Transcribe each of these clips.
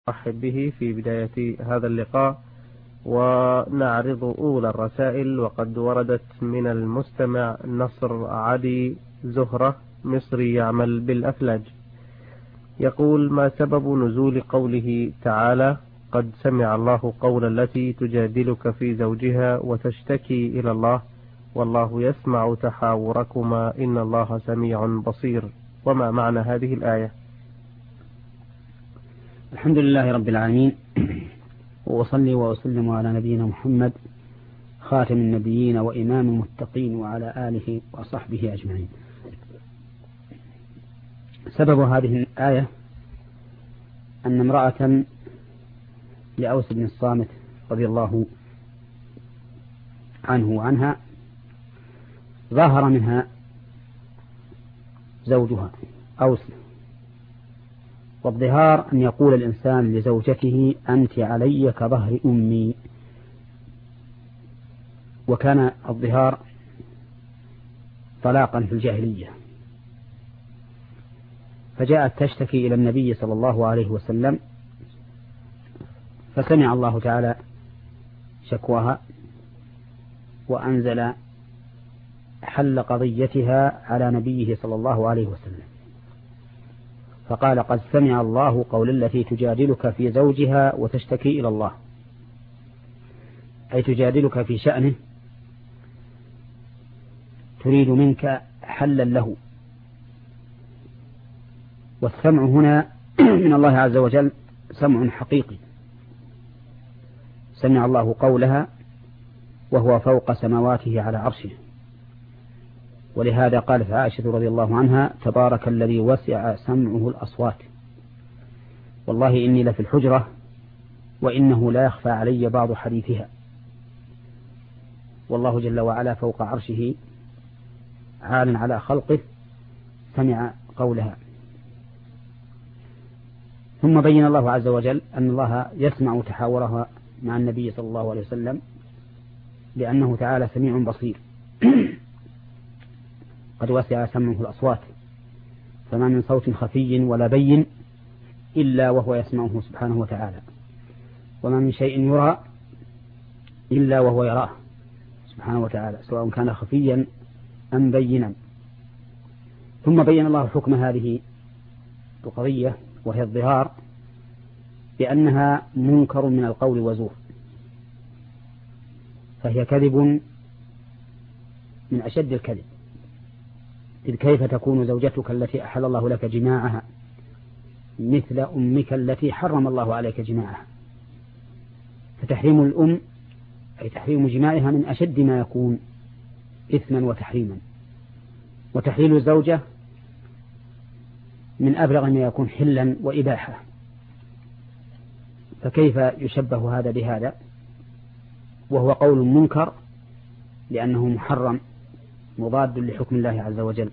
أرحب به في بداية هذا اللقاء، ونعرض أولى الرسائل. وقد وردت من المستمع نصر علي زهرة مصري يعمل بالأفلاج، يقول: ما سبب نزول قوله تعالى: قد سمع الله قول التي تجادلك في زوجها وتشتكي إلى الله والله يسمع تحاوركما إن الله سميع بصير؟ وما معنى هذه الآية؟ الحمد لله رب العالمين، وأصلي وأسلم على نبينا محمد خاتم النبيين وإمام المتقين وعلى آله وصحبه أجمعين. سبب هذه الآية أن امرأة لأوس بن الصامت رضي الله عنه وعنها ظاهر منها زوجها أوس. والظهار أن يقول الإنسان لزوجته: أنت علي كظهر أمي. وكان الظهار طلاقا في الجاهلية، فجاءت تشتكي إلى النبي صلى الله عليه وسلم، فسمع الله تعالى شكواها وأنزل حل قضيتها على نبيه صلى الله عليه وسلم، فقال: قد سمع الله قول التي تجادلك في زوجها وتشتكي إلى الله، أي تجادلك في شأنه، تريد منك حلا له. والسمع هنا من الله عز وجل سمع حقيقي، سمع الله قولها وهو فوق سماواته على عرشه. ولهذا قالت عائشة رضي الله عنها: تبارك الذي وسع سمعه الأصوات، والله إني لفي الحجرة وإنه لا يخفى علي بعض حديثها. والله جل وعلا فوق عرشه عال على خلقه، سمع قولها. ثم بين الله عز وجل أن الله يسمع تحاورها مع النبي صلى الله عليه وسلم، لأنه تعالى سميع بصير. قد وسع سمعه الأصوات، فما من صوت خفي ولا بين إلا وهو يسمعه سبحانه وتعالى، وما من شيء يرى إلا وهو يراه سبحانه وتعالى، سواء كان خفيا أم بينا. ثم بين الله حكم هذه القضية وهي الظهار بأنها منكر من القول وزور، فهي كذب من أشد الكذب. إذ كيف تكون زوجتك التي أحل الله لك جماعها مثل أمك التي حرم الله عليك جماعها؟ فتحريم الأم أي تحريم جماعها من أشد ما يكون إثما وتحريما، وتحليل الزوجة من أبلغ ما يكون حلا وإباحة. فكيف يشبه هذا بهذا وهو قول منكر لأنه محرم مضاد لحكم الله عز وجل؟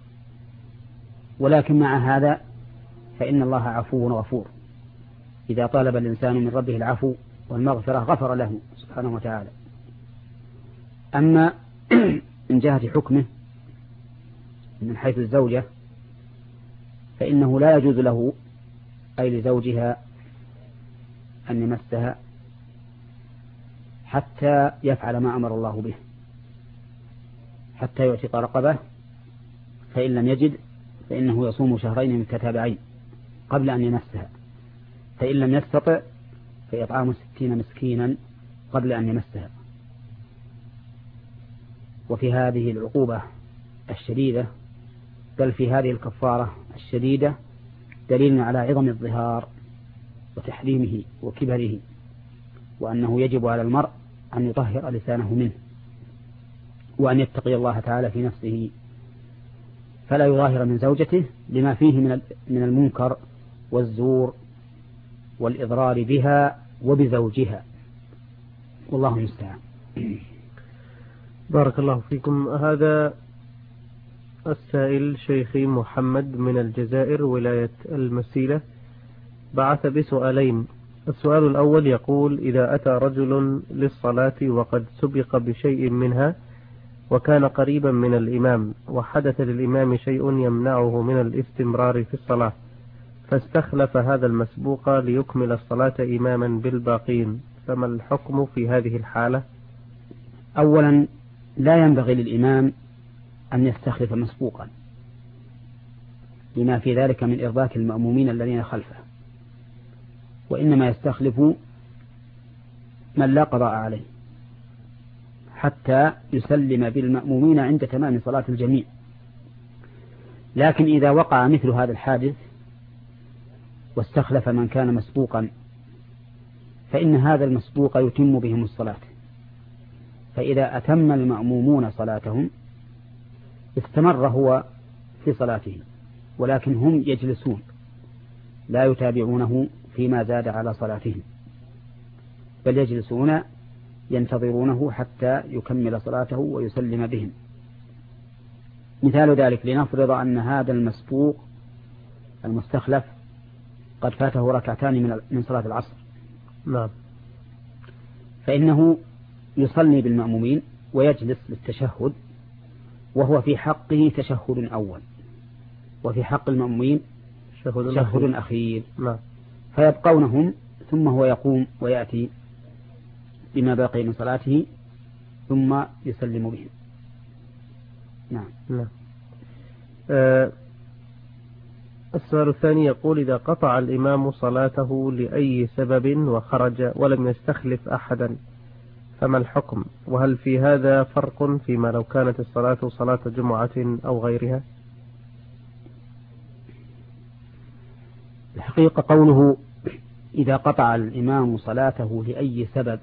ولكن مع هذا فإن الله عفو غفور، إذا طالب الإنسان من ربه العفو والمغفرة غفر له سبحانه وتعالى. أما من جهة حكمه من حيث الزوجة فإنه لا يجوز له أي لزوجها أن يمسها حتى يفعل ما أمر الله به، حتى يعتق رقبة، فإن لم يجد فإنه يصوم شهرين متتابعين قبل أن يمسها، فإن لم يستطع فإطعام 60 مسكينا قبل أن يمسها. وفي هذه العقوبة الشديدة بل في هذه الكفارة الشديدة دليل على عظم الظهار وتحريمه وكبره، وأنه يجب على المرء أن يطهر لسانه منه، وأن يتقي الله تعالى في نفسه، فلا يظاهر من زوجته لما فيه من المنكر والزور والإضرار بها وبزوجها، والله المستعان. بارك الله فيكم. هذا السائل شيخي محمد من الجزائر ولاية المسيلة بعث بسؤالين. السؤال الأول يقول: إذا أتى رجل للصلاة وقد سبق بشيء منها وكان قريبا من الإمام، وحدث للإمام شيء يمنعه من الاستمرار في الصلاة، فاستخلف هذا المسبوق ليكمل الصلاة إماما بالباقين، فما الحكم في هذه الحالة؟ أولا لا ينبغي للإمام أن يستخلف مسبوقا لما في ذلك من إرباك المأمومين الذين خلفه، وإنما يستخلف من لا قضاء عليه حتى يسلم بالمأمومين عند تمام صلاة الجميع. لكن إذا وقع مثل هذا الحادث واستخلف من كان مسبوقا فإن هذا المسبوق يتم بهم الصلاة، فإذا أتم المأمومون صلاتهم استمر هو في صلاته، ولكن هم يجلسون لا يتابعونه فيما زاد على صلاتهم، بل يجلسون ينتظرونه حتى يكمل صلاته ويسلم بهم. مثال ذلك لنفرض أن هذا المسبوق المستخلف قد فاته ركعتان من صلاة العصر، نعم، فإنه يصلي بالمأمومين ويجلس للتشهد، وهو في حقه تشهد أول وفي حق المأمومين تشهد أخير، نعم. فيبقونهم ثم هو يقوم ويأتي بما بقي من صلاته ثم يسلم بهم. نعم. نعم. السؤال الثاني يقول: إذا قطع الإمام صلاته لأي سبب وخرج ولم يستخلف أحدا فما الحكم؟ وهل في هذا فرق فيما لو كانت الصلاة صلاة جمعة أو غيرها؟ الحقيقة قوله إذا قطع الإمام صلاته لأي سبب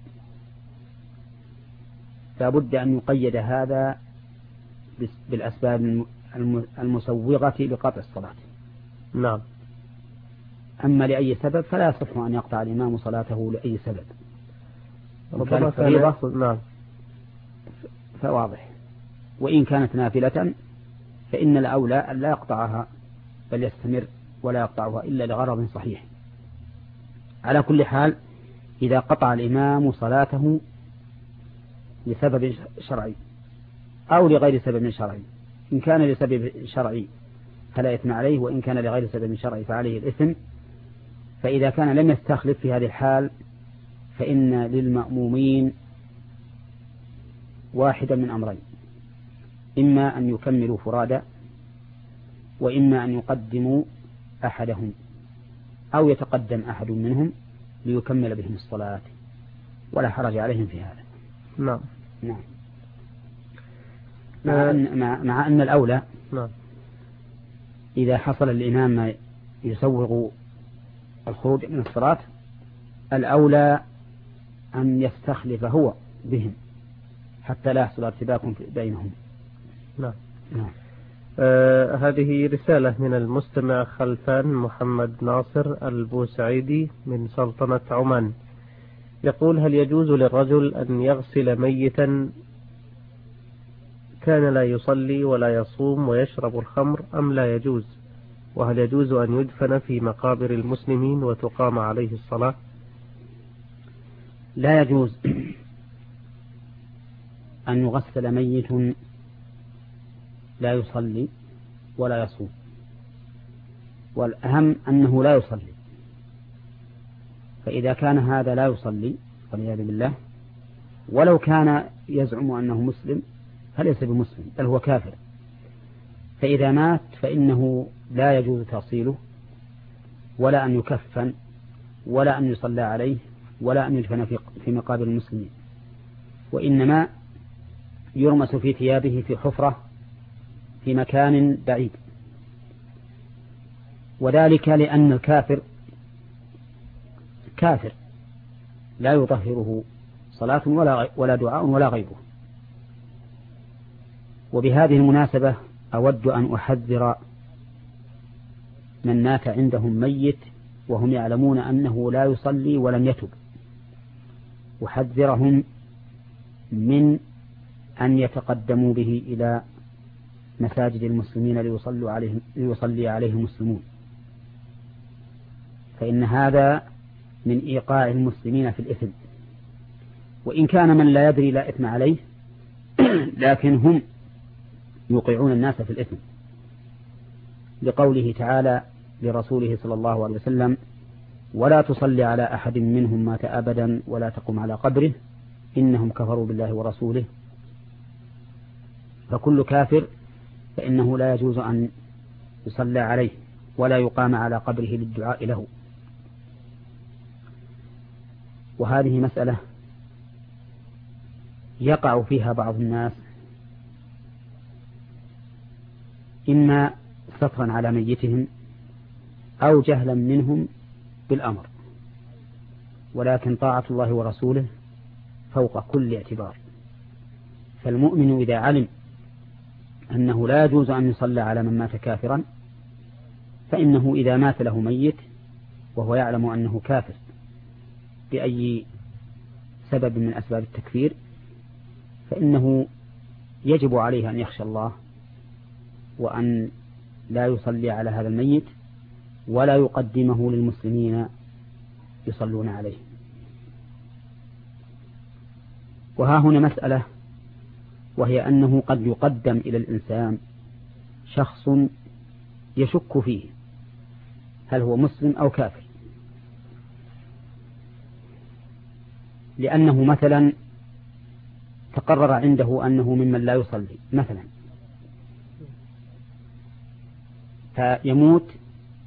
لابد أن يقيد هذا بالأسباب المسوغة لقطع الصلاة. نعم. أما لأي سبب فلا يصح أن يقطع الإمام صلاته لأي سبب. ربما فريضة، نعم، فواضح. وإن كانت نافلة فإن الأولى أن لا يقطعها بل يستمر ولا يقطعها إلا لغرض صحيح. على كل حال إذا قطع الإمام صلاته لسبب شرعي أو لغير سبب شرعي، إن كان لسبب شرعي فلا إثم عليه، وإن كان لغير سبب شرعي فعليه الإثم. فإذا كان لم يستخلف في هذه الحال فإن للمأمومين واحدا من أمرين: إما أن يكملوا فرادا، وإما أن يقدموا أحدهم أو يتقدم أحد منهم ليكمل بهم الصلاة، ولا حرج عليهم في هذا. نعم. نعم. مع أن الأولى، نعم، إذا حصل الإمام ما يسوغ الخروج من الصلاة الأولى أن يستخلف هو بهم حتى لا يحصل ارتباك بينهم. نعم. نعم. هذه رسالة من المستمع خلفان محمد ناصر البوسعيدي من سلطنة عمان، يقول: هل يجوز للرجل أن يغسل ميتا كان لا يصلي ولا يصوم ويشرب الخمر أم لا يجوز؟ وهل يجوز أن يدفن في مقابر المسلمين وتقام عليه الصلاة؟ لا يجوز أن يغسل ميت لا يصلي ولا يصوم، والأهم أنه لا يصلي. فإذا كان هذا لا يصلي والعياذ بالله، ولو كان يزعم أنه مسلم فليس بمسلم بل هو كافر، فإذا مات فإنه لا يجوز تأصيله ولا أن يكفن ولا أن يصلى عليه ولا أن يدفن في مقابر المسلمين، وإنما يرمس في ثيابه في حفرة في مكان بعيد. وذلك لأن الكافر كافر لا يطهره صلاة ولا دعاء ولا غيره. وبهذه المناسبة أود أن أحذر من مات عندهم ميت وهم يعلمون أنه لا يصلي ولم يتب، أحذرهم من أن يتقدموا به إلى مساجد المسلمين ليصلي عليه المسلمون، فإن هذا من إيقاع المسلمين في الإثم. وإن كان من لا يدري لا إثم عليه لكن هم يوقعون الناس في الإثم، لقوله تعالى: لرسوله صلى الله عليه وسلم: ولا تصلي على أحد منهم مات أبدا ولا تقم على قبره إنهم كفروا بالله ورسوله. فكل كافر فإنه لا يجوز أن يصلى عليه ولا يقام على قبره للدعاء له. وهذه مسألة يقع فيها بعض الناس إما سترا على ميتهم أو جهلا منهم بالأمر، ولكن طاعة الله ورسوله فوق كل اعتبار. فالمؤمن إذا علم أنه لا يجوز أن يصلى على من مات كافرا، فإنه إذا مات له ميت وهو يعلم أنه كافر بأي سبب من أسباب التكفير، فإنه يجب عليه أن يخشى الله وأن لا يصلي على هذا الميت ولا يقدمه للمسلمين يصلون عليه. وها هنا مسألة، وهي أنه قد يقدم إلى الإنسان شخص يشك فيه هل هو مسلم أو كافر، لأنه مثلا تقرر عنده أنه ممن لا يصلي مثلا، فيموت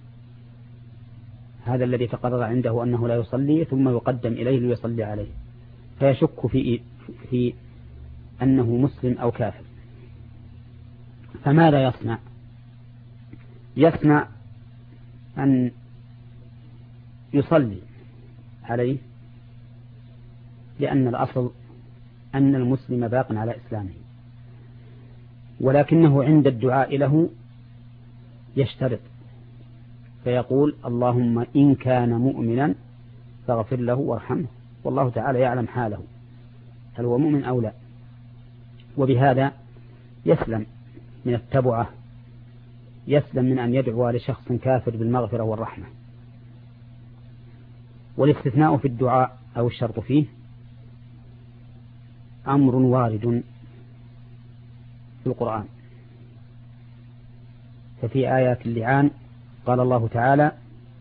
هذا الذي تقرر عنده أنه لا يصلي ثم يقدم إليه ليصلي عليه، فيشك في أنه مسلم أو كافر. فماذا يصنع؟ يصنع أن يصلي عليه، لأن الأصل أن المسلم باق على إسلامه، ولكنه عند الدعاء له يشترط فيقول: اللهم إن كان مؤمنا فاغفر له وارحمه، والله تعالى يعلم حاله هل هو مؤمن أو لا. وبهذا يسلم من التبعة، يسلم من أن يدعو لشخص كافر بالمغفرة والرحمة. والاستثناء في الدعاء أو الشرط فيه أمر وارد في القرآن. ففي آيات اللعان قال الله تعالى: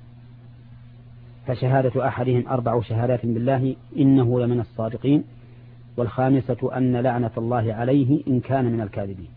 فشهادة أحدهم 4 شهادات بالله إنه لمن الصادقين، والخامسة أن لعنة الله عليه إن كان من الكاذبين.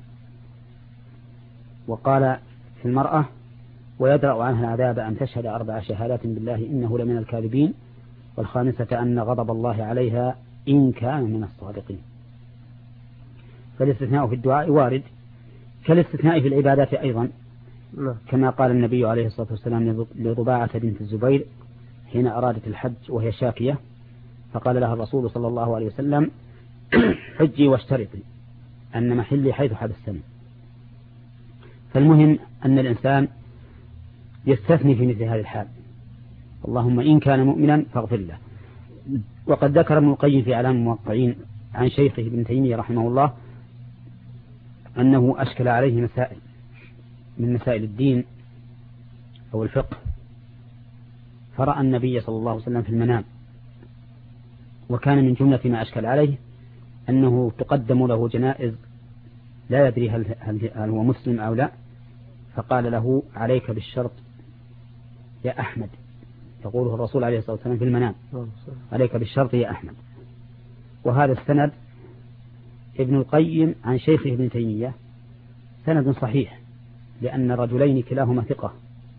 وقال في المرأة: ويدرأ عنها العذاب أن تشهد 4 شهادات بالله إنه لمن الكاذبين، والخامسة أن غضب الله عليها إن كان من الصادقين. فالاستثناء في الدعاء وارد، كالاستثناء في العبادات أيضا، كما قال النبي عليه الصلاة والسلام لرباعة بنت الزبير حين أرادت الحج وهي شاكية، فقال لها الرسول صلى الله عليه وسلم: حجي واشترطي أن محلي حيث حبستني. فالمهم أن الإنسان يستثني في مثل هذه الحال: اللهم إن كان مؤمنا فاغفر له. وقد ذكر ابن القيم في إعلام الموقعين عن شيخه ابن تيمية رحمه الله أنه أشكل عليه مسائل من مسائل الدين أو الفقه، فرأى النبي صلى الله عليه وسلم في المنام، وكان من جملة ما أشكل عليه أنه تقدم له جنائز لا يدري هل هو مسلم أو لا، فقال له: عليك بالشرط يا أحمد، يقوله الرسول عليه الصلاة والسلام في المنام: عليك بالشرط يا أحمد. وهذا السند ابن القيم عن شيخه ابن تيمية سند صحيح، لأن رجلين كلاهما ثقة.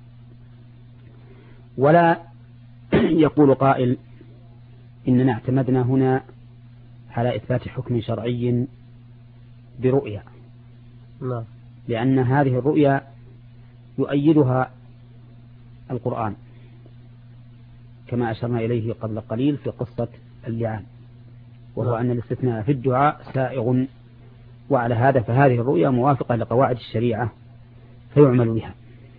ولا يقول قائل إننا اعتمدنا هنا على إثبات حكم شرعي برؤيا، لأن هذه الرؤيا يؤيدها القرآن، كما أشرنا إليه قبل قليل في قصة اللعان، وهو أن الاستثناء في الدعاء سائغ. وعلى هذا فهذه الرؤيا موافقة لقواعد الشريعة فيعمل بها.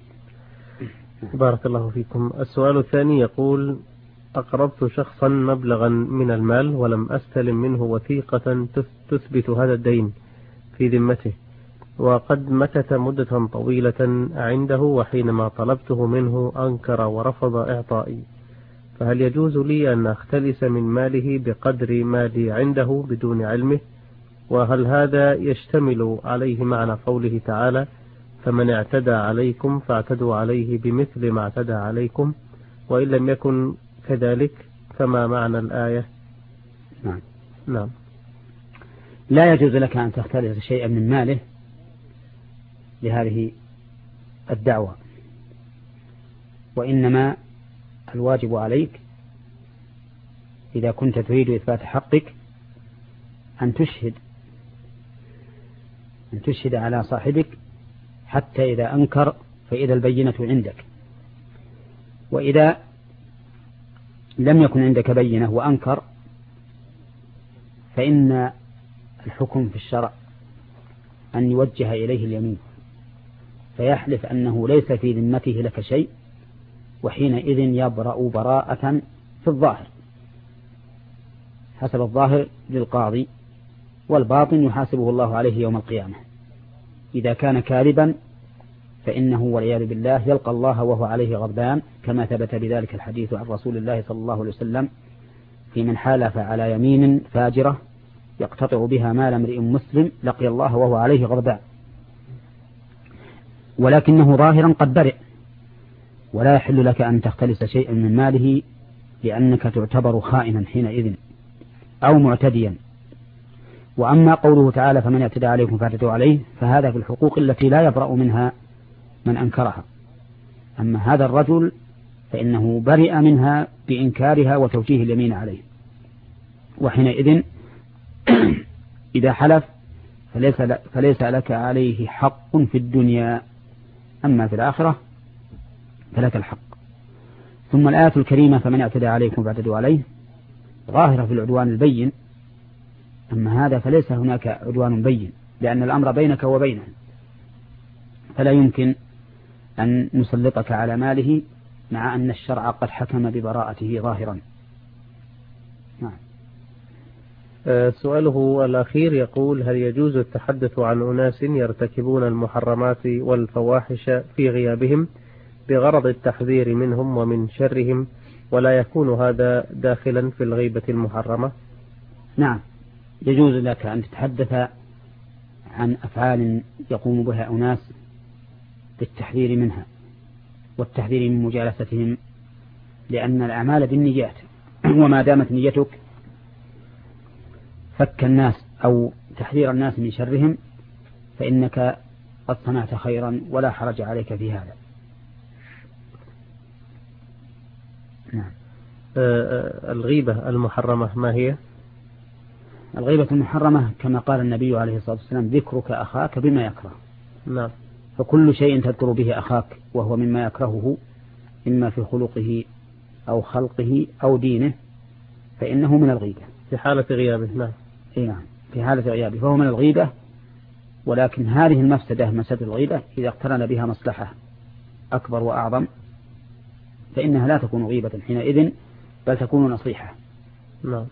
بارك الله فيكم. السؤال الثاني يقول: أقرضت شخصا مبلغا من المال ولم أستلم منه وثيقة تثبت هذا الدين في ذمته، وقد مكث مدة طويلة عنده، وحينما طلبته منه أنكر ورفض إعطائي، فهل يجوز لي أن أختلس من ماله بقدر مالي عنده بدون علمه؟ وهل هذا يشتمل عليه معنى قوله تعالى: فمن اعتدى عليكم فاعتدوا عليه بمثل ما اعتدى عليكم، وإن لم يكن كذلك فما معنى الآية؟ نعم. لا يجوز لك أن تختلس شيئا من ماله لهذه الدعوة، وإنما الواجب عليك إذا كنت تريد إثبات حقك أن تشهد على صاحبك حتى إذا أنكر فإذا البينة عندك. وإذا لم يكن عندك بينة وأنكر فإن الحكم في الشرع أن يوجه إليه اليمين فيحلف أنه ليس في ذمته لك شيء، وحينئذ يبرأ براءة في الظاهر حسب الظاهر للقاضي، والباطن يحاسبه الله عليه يوم القيامة. إذا كان كاذبا فإنه والعياذ بالله يلقى الله وهو عليه غضبان، كما ثبت بذلك الحديث عن رسول الله صلى الله عليه وسلم في من حالف على يمين فاجرة يقتطع بها مال امرئ مسلم لقي الله وهو عليه غضبان، ولكنه ظاهرا قد برئ، ولا يحل لك أن تختلس شيئا من ماله لأنك تعتبر خائنا حينئذ أو معتديا. وأما قوله تعالى فمن اعتدى عليكم فاعتدوا عليه، فهذا في الحقوق التي لا يبرأ منها من أنكرها. أما هذا الرجل فإنه برئ منها بإنكارها وتوجيه اليمين عليه، وحينئذ إذا حلف فليس لك عليه حق في الدنيا، أما في الآخرة فلك الحق. ثم الآية الكريمة فمن اعتدى عليكم فاعتدوا عليه ظاهرة في العدوان البين، أما هذا فليس هناك عدوان بين، لأن الأمر بينك وبينه، فلا يمكن أن نسلطك على ماله مع أن الشرع قد حكم ببراءته ظاهرا. نعم. سؤاله الأخير يقول: هل يجوز التحدث عن أناس يرتكبون المحرمات والفواحش في غيابهم بغرض التحذير منهم ومن شرهم، ولا يكون هذا داخلا في الغيبة المحرمة؟ نعم، يجوز لك أن تتحدث عن أفعال يقوم بها أناس بالتحذير منها والتحذير من مجالستهم، لأن الأعمال بالنيات، وما دامت نيتك فك الناس أو تحذير الناس من شرهم فإنك قد صنعت خيرا ولا حرج عليك في هذا. نعم. الغيبة المحرمة ما هي؟ الغيبة المحرمة كما قال النبي عليه الصلاة والسلام: ذكرك أخاك بما يكره. نعم. فكل شيء تذكر به أخاك وهو مما يكرهه إما في خلقه أو خلقه أو دينه فإنه من الغيبة في حالة غيابه. نعم. نعم، في حالة غيابه فهو من الغيبة. ولكن هذه المفسدة مفسدة الغيبة إذا اقترن بها مصلحة أكبر وأعظم فإنها لا تكون غيبة حينئذ، بل تكون نصيحة. نعم.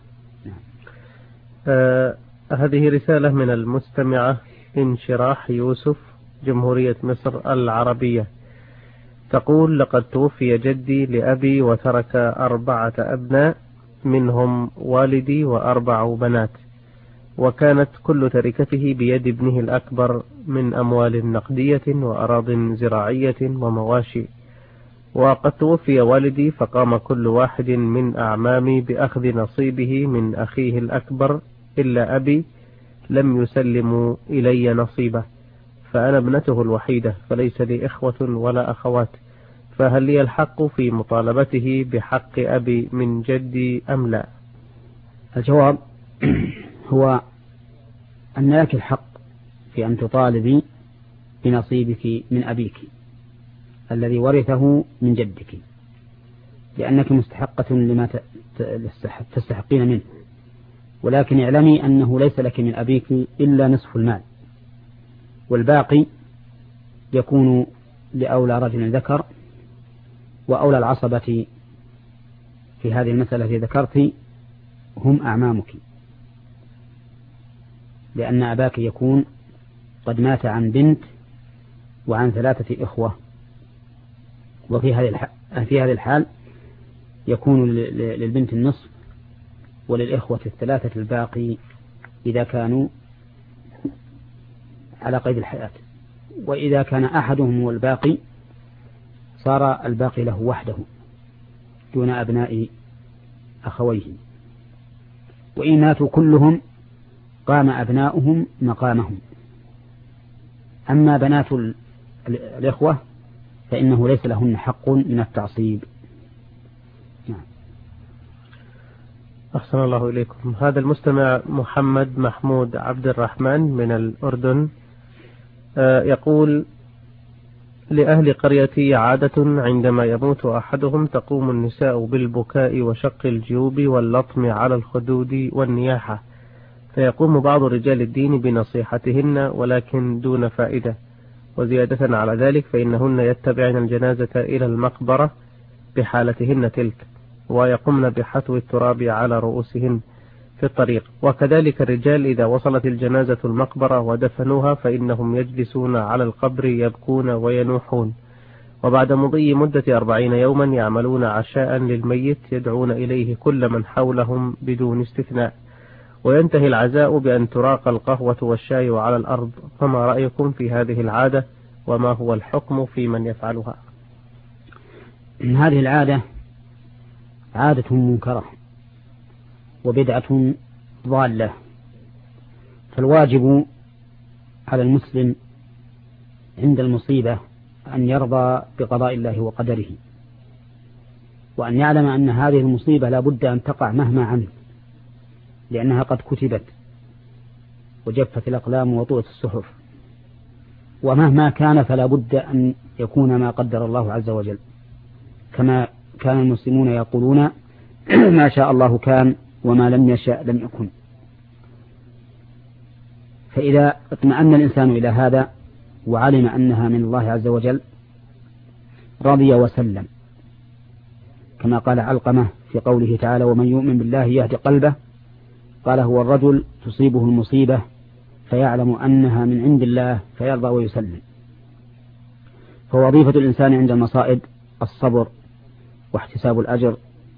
هذه رسالة من المستمعة انشراح يوسف، جمهورية مصر العربية، تقول: لقد توفي جدي لأبي وترك 4 أبناء منهم والدي و4 بنات، وكانت كل تركته بيد ابنه الأكبر من أموال نقدية وأراض زراعية ومواشي. وقد توفي والدي فقام كل واحد من أعمامي بأخذ نصيبه من أخيه الأكبر إلا أبي لم يسلموا إلي نصيبه، فأنا ابنته الوحيدة فليس لي إخوة ولا أخوات، فهل لي الحق في مطالبته بحق أبي من جدي أم لا؟ الجواب هو أن لك الحق في أن تطالبي بنصيبك من أبيك الذي ورثه من جدك، لأنك مستحقة لما تستحقين منه، ولكن اعلمي أنه ليس لك من أبيك إلا نصف المال، والباقي يكون لأولى رجل ذكر، وأولى العصبة في هذه المسألة التي ذكرت هم أعمامك، لأن أباك يكون قد مات عن بنت وعن 3 إخوة، وفي هذه الحال يكون للبنت النصف وللإخوة 3 الباقي إذا كانوا على قيد الحياة. وإذا كان أحدهم هو الباقي صار الباقي له وحده دون أبناء أخويه، وإن ماتوا كلهم قام أبناؤهم مقامهم. أما بنات الإخوة فإنه ليس لهن حق من التعصيب. أحسن الله إليكم. هذا المستمع محمد محمود عبد الرحمن من الأردن يقول: لأهل قريتي عادة عندما يموت أحدهم تقوم النساء بالبكاء وشق الجيوب واللطم على الخدود والنياحة، فيقوم بعض رجال الدين بنصيحتهن ولكن دون فائدة، وزيادة على ذلك فإنهن يتبعن الجنازة إلى المقبرة بحالتهن تلك، ويقومن بحثو التراب على رؤوسهن في الطريق، وكذلك الرجال إذا وصلت الجنازة المقبرة ودفنوها فإنهم يجلسون على القبر يبكون وينوحون، وبعد مضي مدة 40 يوما يعملون عشاء للميت يدعون إليه كل من حولهم بدون استثناء، وينتهي العزاء بأن تراق القهوة والشاي على الأرض. فما رأيكم في هذه العادة، وما هو الحكم في من يفعلها؟ هذه العادة عادة منكرة وبدعة ضالة، فالواجب على المسلم عند المصيبة أن يرضى بقضاء الله وقدره، وأن يعلم أن هذه المصيبة لا بد أن تقع مهما عمل، لأنها قد كتبت وجفت الأقلام وطوت الصحف، ومهما كان فلا بد أن يكون ما قدر الله عز وجل، كما كان المسلمون يقولون: ما شاء الله كان وما لم يشاء لم يكن. فإذا اطمأن الإنسان إلى هذا وعلم أنها من الله عز وجل رضي وسلم، كما قال علقمة في قوله تعالى: ومن يؤمن بالله يهدي قلبه. قال: هو الرجل تصيبه المصيبة فيعلم أنها من عند الله فيرضى ويسلم. فوظيفة الإنسان عند المصائب الصبر واحتساب الأجر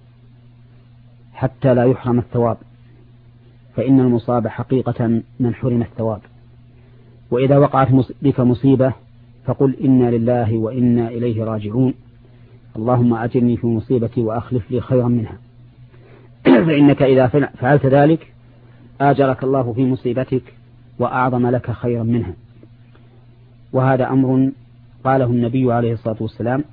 حتى لا يحرم الثواب، فإن المصاب حقيقة من حرم الثواب. وإذا وقعت بك مصيبة فقل: إنا لله وإنا إليه راجعون، اللهم أجرني في مصيبتي وأخلف لي خيرا منها. فإنك إذا فعلت ذلك آجرك الله في مصيبتك وأعظم لك خيرا منها. وهذا أمر قاله النبي عليه الصلاة والسلام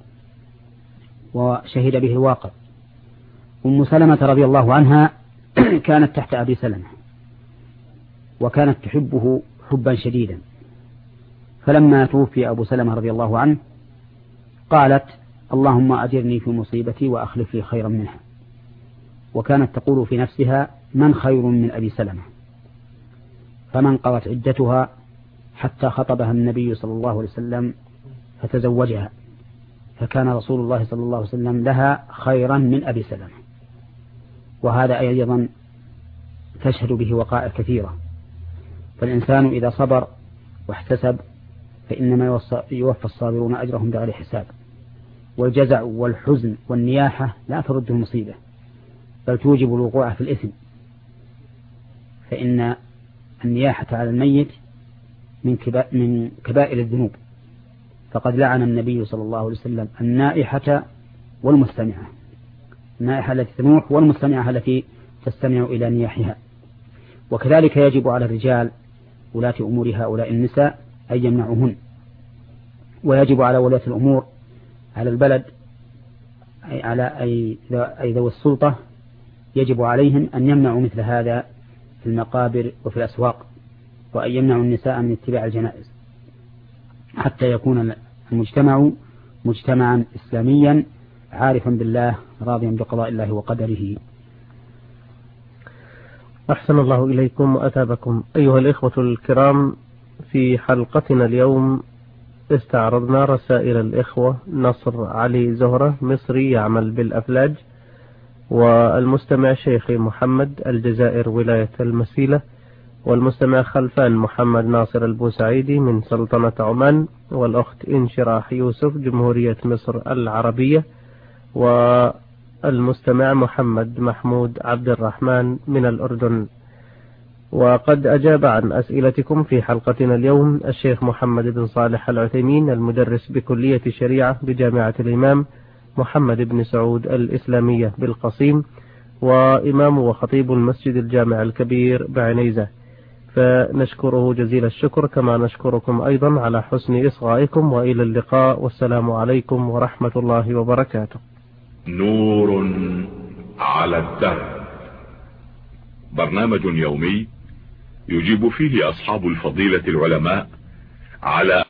وشهد به الواقع. أم سلمة رضي الله عنها كانت تحت أبي سلمة، وكانت تحبه حبا شديدا، فلما توفي أبو سلمة رضي الله عنه قالت: اللهم أجرني في مصيبتي وأخلف لي خيرا منها. وكانت تقول في نفسها: من خير من أبي سلمة؟ فمن قضت عدتها حتى خطبها النبي صلى الله عليه وسلم فتزوجها، فكان رسول الله صلى الله عليه وسلم لها خيرا من أبي سلمة. وهذا أيضا تشهد به وقائع كثيرة. فالإنسان إذا صبر واحتسب فإنما يوفى الصابرون أجرهم بغير حساب. والجزع والحزن والنياحة لا ترد المصيبة، بل توجب الوقوع في الإثم، فإن النياحة على الميت من كبائر الذنوب، فقد لعن النبي صلى الله عليه وسلم النائحة والمستمعة، النائحة التي تنوح والمستمعة التي تستمع إلى نياحها. وكذلك يجب على الرجال ولاة أمور هؤلاء النساء أن يمنعوهن، ويجب على ولاة الأمور على البلد أي ذوي السلطة يجب عليهم أن يمنعوا مثل هذا في المقابر وفي الأسواق، وأن يمنعوا النساء من اتباع الجنائز، حتى يكون المجتمع مجتمعا إسلاميا عارفا بالله راضيا بقضاء الله وقدره. أحسن الله إليكم وأتابكم. أيها الإخوة الكرام، في حلقتنا اليوم استعرضنا رسائل الإخوة نصر علي زهرة مصري يعمل بالأفلاج، والمستمع شيخي محمد الجزائر ولاية المسيلة، والمستمع خلفان محمد ناصر البوسعيدي من سلطنة عمان، والأخت انشراح يوسف جمهورية مصر العربية، والمستمع محمد محمود عبد الرحمن من الأردن. وقد أجاب عن أسئلتكم في حلقتنا اليوم الشيخ محمد بن صالح العثيمين، المدرس بكلية الشريعة بجامعة الإمام محمد بن سعود الإسلامية بالقصيم، وإمام وخطيب المسجد الجامع الكبير بعنيزة، فنشكره جزيل الشكر، كما نشكركم أيضا على حسن إصغائكم، وإلى اللقاء، والسلام عليكم ورحمة الله وبركاته. نور على الدرب، برنامج يومي يجيب فيه أصحاب الفضيلة العلماء على